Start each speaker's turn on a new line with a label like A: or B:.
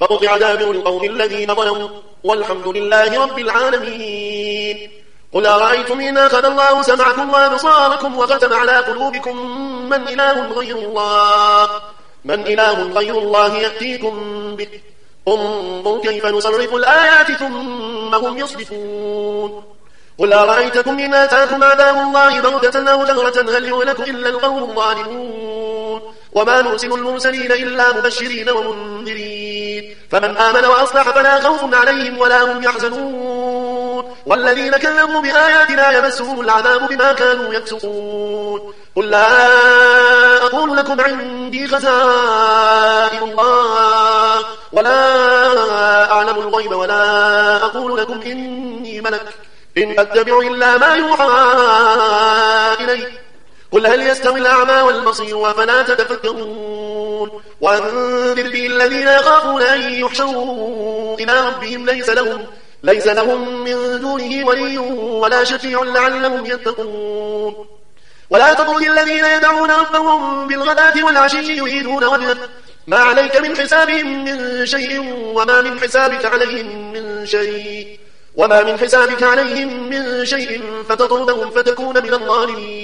A: فقطع دابر القوم الذين ظلموا والحمد لله رب العالمين. قل أرأيتم إن أخذ الله سمعكم وأبصاركم وختم على قلوبكم من إله غير الله يأتيكم به انظروا كيف نصرف الآيات ثم هم يصدفون. قل أرأيتكم إن أتاكم عذاب الله بغتة أو جهرة هل يهلك إلا القوم الظالمون وما نرسل المرسلين إلا مبشرين ومنذرين فمن آمن وأصلح فلا خوف عليهم ولا هم يحزنون والذين كذبوا بآياتنا يمسهم العذاب بما كانوا يفسقون. قل لا أقول لكم عندي خزائن الله ولا أعلم الغيب ولا أقول لكم إني ملك إن أتبع إلا ما يوحى إلي قل هل يستوي الأعمى والبصير أفلا تتفكرون. وأنذر به الذين يخافون أن يحشروا إلى ربهم ليس لهم من دونه ولي ولا شفيع لعلهم يتقون. ولا تطرد الذين يدعون ربهم بالغداة والعشي يريدون وجهه ما عليك من حسابهم من شيء وما من حسابك عليهم من شيء فتطردهم فتكون من الظالمين.